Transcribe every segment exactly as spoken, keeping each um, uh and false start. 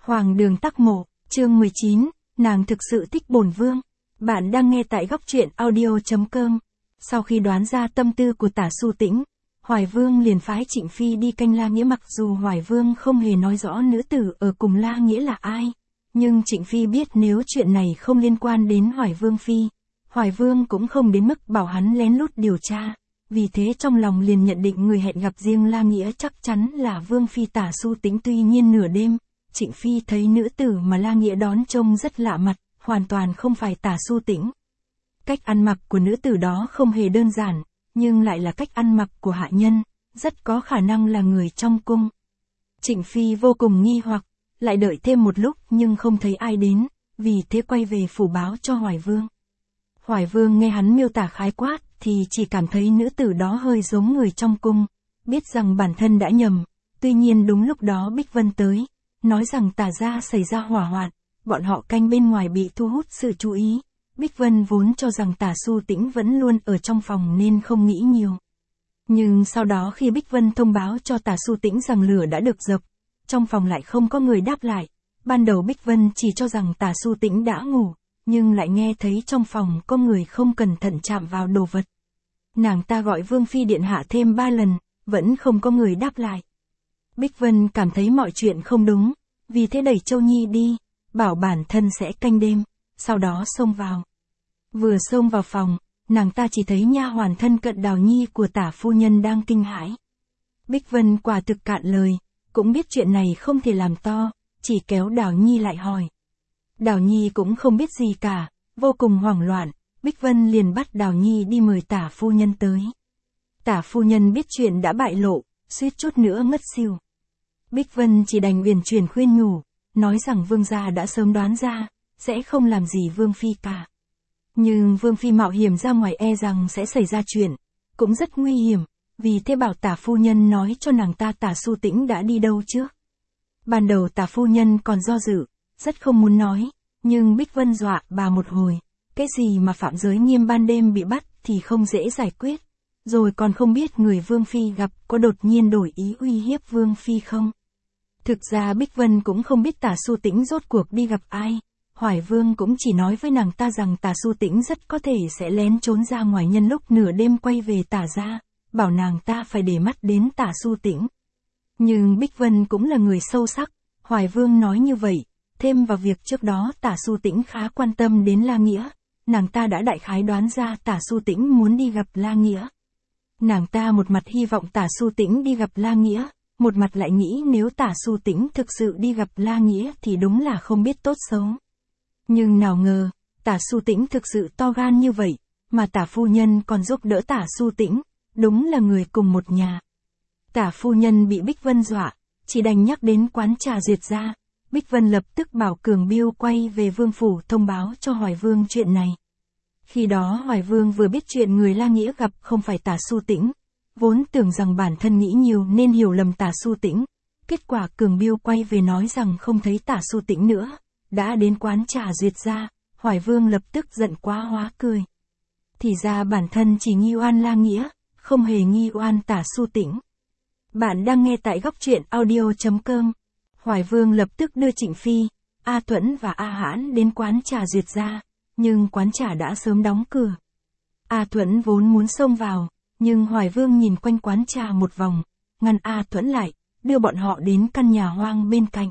Hoàng đường tắc mộ, chương mười chín, nàng thực sự thích bổn vương. Bạn đang nghe tại góc truyện audio.com. Sau khi đoán ra tâm tư của Tả Xu Tĩnh, Hoài Vương liền phái Trịnh Phi đi canh La Nghĩa, mặc dù Hoài Vương không hề nói rõ nữ tử ở cùng La Nghĩa là ai. Nhưng Trịnh Phi biết nếu chuyện này không liên quan đến Hoài Vương Phi, Hoài Vương cũng không đến mức bảo hắn lén lút điều tra. Vì thế trong lòng liền nhận định người hẹn gặp riêng La Nghĩa chắc chắn là Vương Phi Tả Xu Tĩnh. Tuy nhiên nửa đêm, Trịnh Phi thấy nữ tử mà La Nghĩa đón trông rất lạ mặt, hoàn toàn không phải Tả Xu Tĩnh. Cách ăn mặc của nữ tử đó không hề đơn giản, nhưng lại là cách ăn mặc của hạ nhân, rất có khả năng là người trong cung. Trịnh Phi vô cùng nghi hoặc, lại đợi thêm một lúc nhưng không thấy ai đến, vì thế quay về phủ báo cho Hoài Vương. Hoài Vương nghe hắn miêu tả khái quát thì chỉ cảm thấy nữ tử đó hơi giống người trong cung, biết rằng bản thân đã nhầm. Tuy nhiên đúng lúc đó Bích Vân tới, nói rằng Tả gia xảy ra hỏa hoạn, bọn họ canh bên ngoài bị thu hút sự chú ý. Bích Vân vốn cho rằng Tả Xu Tĩnh vẫn luôn ở trong phòng nên không nghĩ nhiều. Nhưng sau đó khi Bích Vân thông báo cho Tả Xu Tĩnh rằng lửa đã được dập, trong phòng lại không có người đáp lại. Ban đầu Bích Vân chỉ cho rằng Tả Xu Tĩnh đã ngủ, nhưng lại nghe thấy trong phòng có người không cẩn thận chạm vào đồ vật. Nàng ta gọi Vương Phi Điện Hạ thêm ba lần, vẫn không có người đáp lại. Bích Vân cảm thấy mọi chuyện không đúng, vì thế đẩy Châu Nhi đi, bảo bản thân sẽ canh đêm, sau đó xông vào. Vừa xông vào phòng, nàng ta chỉ thấy nha hoàn thân cận Đào Nhi của Tả phu nhân đang kinh hãi. Bích Vân quả thực cạn lời, cũng biết chuyện này không thể làm to, chỉ kéo Đào Nhi lại hỏi. Đào Nhi cũng không biết gì cả, vô cùng hoảng loạn, Bích Vân liền bắt Đào Nhi đi mời Tả phu nhân tới. Tả phu nhân biết chuyện đã bại lộ, suýt chút nữa ngất xỉu. Bích Vân chỉ đành uyển chuyển khuyên nhủ, nói rằng Vương gia đã sớm đoán ra, sẽ không làm gì Vương Phi cả. Nhưng Vương Phi mạo hiểm ra ngoài e rằng sẽ xảy ra chuyện, cũng rất nguy hiểm, vì thế bảo Tả phu nhân nói cho nàng ta Tả Xu Tĩnh đã đi đâu trước. Ban đầu Tả phu nhân còn do dự, rất không muốn nói, nhưng Bích Vân dọa bà một hồi, cái gì mà phạm giới nghiêm ban đêm bị bắt thì không dễ giải quyết, rồi còn không biết người Vương Phi gặp có đột nhiên đổi ý uy hiếp Vương Phi không. Thực ra Bích Vân cũng không biết Tả Xu Tĩnh rốt cuộc đi gặp ai, Hoài Vương cũng chỉ nói với nàng ta rằng Tả Xu Tĩnh rất có thể sẽ lén trốn ra ngoài nhân lúc nửa đêm quay về Tả gia, bảo nàng ta phải để mắt đến Tả Xu Tĩnh. Nhưng Bích Vân cũng là người sâu sắc, Hoài Vương nói như vậy, thêm vào việc trước đó Tả Xu Tĩnh khá quan tâm đến La Nghĩa, nàng ta đã đại khái đoán ra Tả Xu Tĩnh muốn đi gặp La Nghĩa. Nàng ta một mặt hy vọng Tả Xu Tĩnh đi gặp La Nghĩa, một mặt lại nghĩ nếu Tả Xu Tĩnh thực sự đi gặp La Nghĩa thì đúng là không biết tốt xấu. Nhưng nào ngờ, Tả Xu Tĩnh thực sự to gan như vậy, mà Tả phu nhân còn giúp đỡ Tả Xu Tĩnh, đúng là người cùng một nhà. Tả phu nhân bị Bích Vân dọa, chỉ đành nhắc đến quán trà Duyệt gia. Bích Vân lập tức bảo Cường Biêu quay về Vương phủ thông báo cho Hoài Vương chuyện này. Khi đó Hoài Vương vừa biết chuyện người La Nghĩa gặp không phải Tả Xu Tĩnh, vốn tưởng rằng bản thân nghĩ nhiều nên hiểu lầm Tả Xu Tĩnh. Kết quả Cường Biêu quay về nói rằng không thấy Tả Xu Tĩnh nữa, đã đến quán trà Duyệt gia. Hoài Vương lập tức giận quá hóa cười. Thì ra bản thân chỉ nghi oan La Nghĩa, không hề nghi oan Tả Xu Tĩnh. Bạn đang nghe tại góc truyện audio.com. Hoài Vương lập tức đưa Trịnh Phi, A Thuẫn và A Hãn đến quán trà Duyệt gia, nhưng quán trà đã sớm đóng cửa. A Thuẫn vốn muốn xông vào, nhưng Hoài Vương nhìn quanh quán trà một vòng, ngăn A Thuẫn lại, đưa bọn họ đến căn nhà hoang bên cạnh.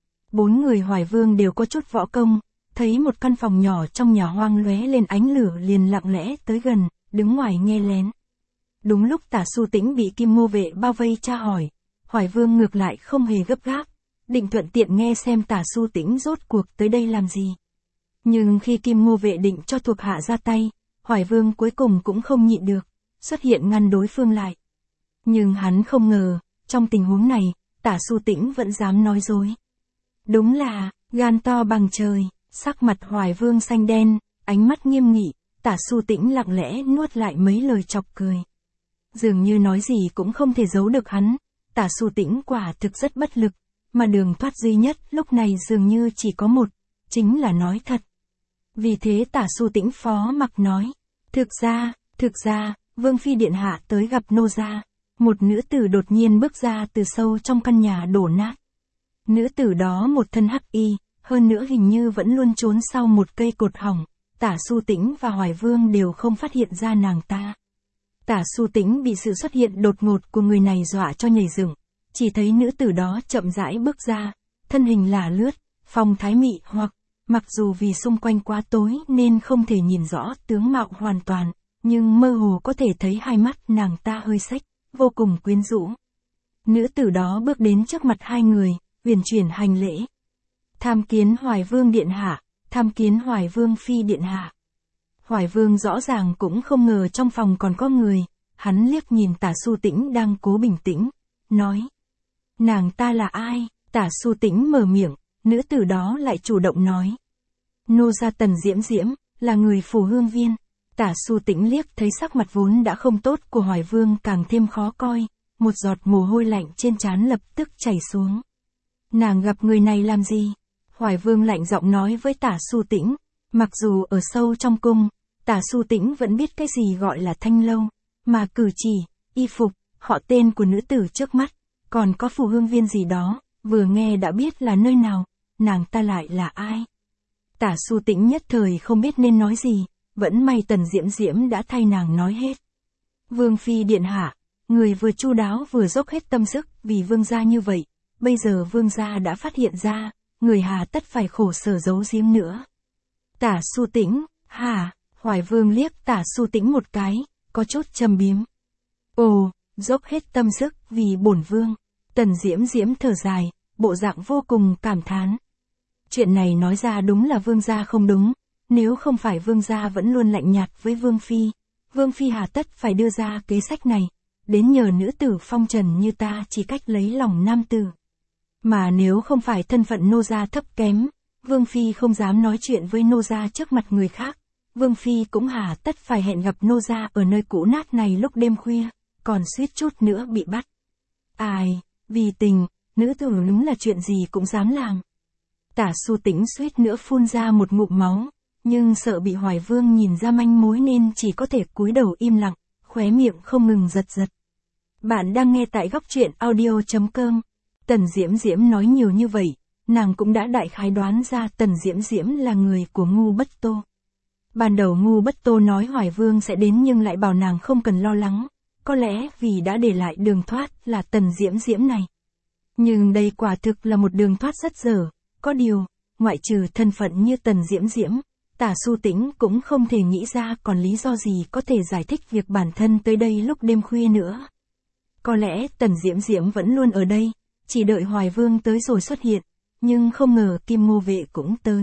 Bốn người Hoài Vương đều có chút võ công, thấy một căn phòng nhỏ trong nhà hoang lóe lên ánh lửa liền lặng lẽ tới gần, đứng ngoài nghe lén. Đúng lúc Tả Xu Tĩnh bị Kim Ngô vệ bao vây tra hỏi, Hoài Vương ngược lại không hề gấp gáp, định thuận tiện nghe xem Tả Xu Tĩnh rốt cuộc tới đây làm gì. Nhưng khi Kim Ngô vệ định cho thuộc hạ ra tay, Hoài Vương cuối cùng cũng không nhịn được, xuất hiện ngăn đối phương lại. Nhưng hắn không ngờ, trong tình huống này, Tả Xu Tĩnh vẫn dám nói dối. Đúng là, gan to bằng trời, sắc mặt Hoài Vương xanh đen, ánh mắt nghiêm nghị, Tả Xu Tĩnh lặng lẽ nuốt lại mấy lời chọc cười. Dường như nói gì cũng không thể giấu được hắn, Tả Xu Tĩnh quả thực rất bất lực, mà đường thoát duy nhất lúc này dường như chỉ có một, chính là nói thật. Vì thế Tả Xu Tĩnh phó mặc nói, thực ra, thực ra, Vương Phi Điện Hạ tới gặp nô gia. Một nữ tử đột nhiên bước ra từ sâu trong căn nhà đổ nát. Nữ tử đó một thân hắc y, hơn nữa hình như vẫn luôn trốn sau một cây cột hỏng, Tả Xu Tĩnh và Hoài Vương đều không phát hiện ra nàng ta. Tả Xu Tĩnh bị sự xuất hiện đột ngột của người này dọa cho nhảy dựng, chỉ thấy nữ tử đó chậm rãi bước ra, thân hình lả lướt, phong thái mị hoặc, mặc dù vì xung quanh quá tối nên không thể nhìn rõ tướng mạo hoàn toàn, nhưng mơ hồ có thể thấy hai mắt nàng ta hơi xếch, vô cùng quyến rũ. Nữ tử đó bước đến trước mặt hai người, uyển chuyển hành lễ. Tham kiến Hoài Vương điện hạ, tham kiến Hoài Vương phi điện hạ. Hoài Vương rõ ràng cũng không ngờ trong phòng còn có người, hắn liếc nhìn Tả Xu Tĩnh đang cố bình tĩnh, nói. Nàng ta là ai? Tả Xu Tĩnh mở miệng, nữ tử đó lại chủ động nói. Nô gia Tần Diễm Diễm, là người Phù Hương Viên. Tả Xu Tĩnh liếc thấy sắc mặt vốn đã không tốt của Hoài Vương càng thêm khó coi, một giọt mồ hôi lạnh trên trán lập tức chảy xuống. Nàng gặp người này làm gì? Hoài Vương lạnh giọng nói với Tả Xu Tĩnh, mặc dù ở sâu trong cung, Tả Xu Tĩnh vẫn biết cái gì gọi là thanh lâu, mà cử chỉ, y phục, họ tên của nữ tử trước mắt, còn có Phù Hương Viên gì đó, vừa nghe đã biết là nơi nào, nàng ta lại là ai? Tả Xu Tĩnh nhất thời không biết nên nói gì, vẫn may Tần Diễm Diễm đã thay nàng nói hết. Vương phi điện hạ, người vừa chu đáo vừa dốc hết tâm sức vì vương gia như vậy, bây giờ vương gia đã phát hiện ra, người hà tất phải khổ sở giấu giếm nữa. Tả Xu Tĩnh, hả? Hoài Vương liếc Tả Xu Tĩnh một cái, có chút châm biếm. Ồ, dốc hết tâm sức vì bổn vương. Tần Diễm Diễm thở dài, bộ dạng vô cùng cảm thán. Chuyện này nói ra đúng là vương gia không đúng, nếu không phải vương gia vẫn luôn lạnh nhạt với vương phi, vương phi hà tất phải đưa ra kế sách này, đến nhờ nữ tử phong trần như ta chỉ cách lấy lòng nam tử. Mà nếu không phải thân phận nô gia thấp kém, vương phi không dám nói chuyện với nô gia trước mặt người khác, vương phi cũng hà tất phải hẹn gặp nô gia ở nơi cũ nát này lúc đêm khuya, còn suýt chút nữa bị bắt. Ai, vì tình, nữ tử đúng là chuyện gì cũng dám làm. Tả Xu Tĩnh suýt nữa phun ra một ngụm máu, nhưng sợ bị Hoài Vương nhìn ra manh mối nên chỉ có thể cúi đầu im lặng, khóe miệng không ngừng giật giật. Bạn đang nghe tại góc truyện audio chấm com. Tần Diễm Diễm nói nhiều như vậy, nàng cũng đã đại khái đoán ra Tần Diễm Diễm là người của Ngu Bất Tô. Ban đầu Ngu Bất Tô nói Hoài Vương sẽ đến nhưng lại bảo nàng không cần lo lắng, có lẽ vì đã để lại đường thoát là Tần Diễm Diễm này. Nhưng đây quả thực là một đường thoát rất dở, có điều, ngoại trừ thân phận như Tần Diễm Diễm, Tả Xu Tĩnh cũng không thể nghĩ ra còn lý do gì có thể giải thích việc bản thân tới đây lúc đêm khuya nữa. Có lẽ Tần Diễm Diễm vẫn luôn ở đây, chỉ đợi Hoài Vương tới rồi xuất hiện, nhưng không ngờ Kim Ngô Vệ cũng tới.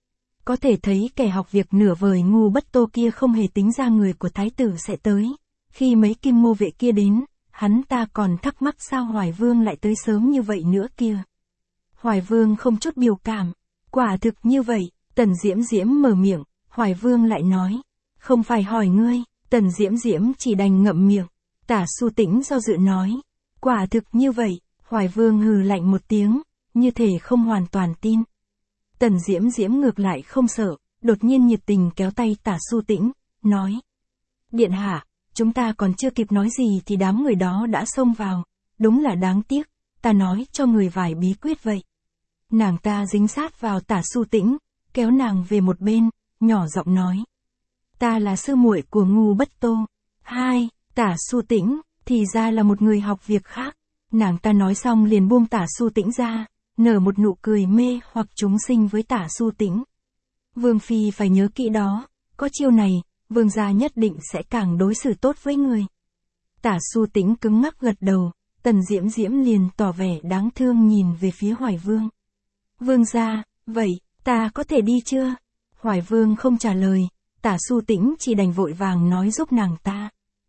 Có thể thấy kẻ học việc nửa vời Ngu Bất Tô kia không hề tính ra người của thái tử sẽ tới. Khi mấy Kim Ngô Vệ kia đến, hắn ta còn thắc mắc sao Hoài Vương lại tới sớm như vậy nữa kia. Hoài Vương không chút biểu cảm, quả thực như vậy, Tần Diễm Diễm mở miệng, Hoài Vương lại nói, không phải hỏi ngươi, Tần Diễm Diễm chỉ đành ngậm miệng. Tả Xu Tĩnh do dự nói, quả thực như vậy, Hoài Vương hừ lạnh một tiếng, như thể không hoàn toàn tin. Tần Diễm Diễm ngược lại không sợ, đột nhiên nhiệt tình kéo tay Tả Xu Tĩnh, nói. Điện hạ, chúng ta còn chưa kịp nói gì thì đám người đó đã xông vào, đúng là đáng tiếc, ta nói cho người vài bí quyết vậy. Nàng ta dính sát vào Tả Xu Tĩnh, kéo nàng về một bên, nhỏ giọng nói. Ta là sư muội của Ngu Bất Tô. Hai, Tả Xu Tĩnh, thì ra là một người học việc khác. Nàng ta nói xong liền buông Tả Xu Tĩnh ra, nở một nụ cười mê hoặc chúng sinh với Tả Xu Tĩnh. Vương phi phải nhớ kỹ đó, có chiêu này, vương gia nhất định sẽ càng đối xử tốt với người. Tả Xu Tĩnh cứng ngắc gật đầu, Tần Diễm Diễm liền tỏ vẻ đáng thương nhìn về phía Hoài Vương. Vương gia, vậy, ta có thể đi chưa? Hoài Vương không trả lời, Tả Xu Tĩnh chỉ đành vội vàng nói giúp nàng ta.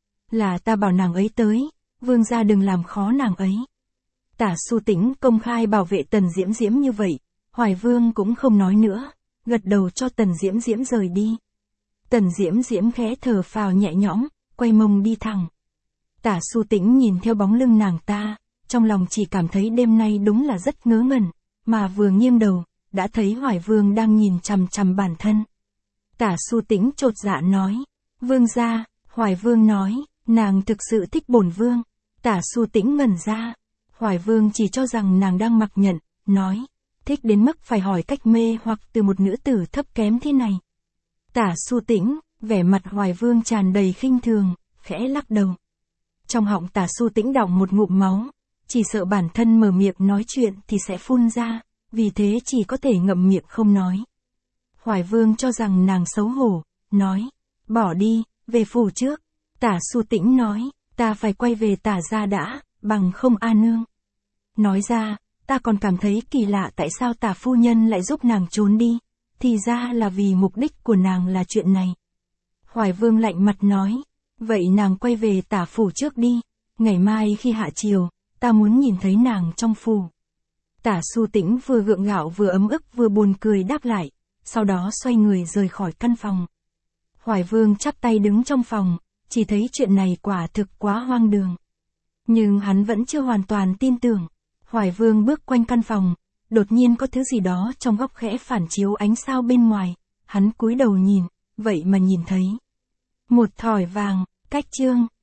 Là ta bảo nàng ấy tới, vương gia đừng làm khó nàng ấy. Tả Xu Tĩnh công khai bảo vệ Tần Diễm Diễm như vậy, Hoài Vương cũng không nói nữa, gật đầu cho Tần Diễm Diễm rời đi. Tần Diễm Diễm khẽ thở phào nhẹ nhõm, quay mông đi thẳng. Tả Xu Tĩnh nhìn theo bóng lưng nàng ta, trong lòng chỉ cảm thấy đêm nay đúng là rất ngớ ngẩn, mà vừa nghiêng đầu, đã thấy Hoài Vương đang nhìn chằm chằm bản thân. Tả Xu Tĩnh chột dạ nói, vương gia. Hoài Vương nói, nàng thực sự thích bổn vương. Tả Xu Tĩnh ngẩn ra, Hoài Vương chỉ cho rằng nàng đang mặc nhận, nói, thích đến mức phải hỏi cách mê hoặc từ một nữ tử thấp kém thế này. Tả Xu Tĩnh, vẻ mặt Hoài Vương tràn đầy khinh thường, khẽ lắc đầu. Trong họng Tả Xu Tĩnh đọng một ngụm máu, chỉ sợ bản thân mở miệng nói chuyện thì sẽ phun ra, vì thế chỉ có thể ngậm miệng không nói. Hoài Vương cho rằng nàng xấu hổ, nói, bỏ đi, về phủ trước. Tả Xu Tĩnh nói, ta phải quay về Tả gia đã, bằng không a nương. Nói ra, ta còn cảm thấy kỳ lạ tại sao Tả phu nhân lại giúp nàng trốn đi, thì ra là vì mục đích của nàng là chuyện này. Hoài Vương lạnh mặt nói, vậy nàng quay về Tả phủ trước đi, ngày mai khi hạ chiều, ta muốn nhìn thấy nàng trong phủ. Tả Xu Tĩnh vừa gượng gạo vừa ấm ức vừa buồn cười đáp lại, sau đó xoay người rời khỏi căn phòng. Hoài Vương chắp tay đứng trong phòng, chỉ thấy chuyện này quả thực quá hoang đường. Nhưng hắn vẫn chưa hoàn toàn tin tưởng. Hoài Vương bước quanh căn phòng, đột nhiên có thứ gì đó trong góc khẽ phản chiếu ánh sao bên ngoài, hắn cúi đầu nhìn, vậy mà nhìn thấy một thỏi vàng. Cách chương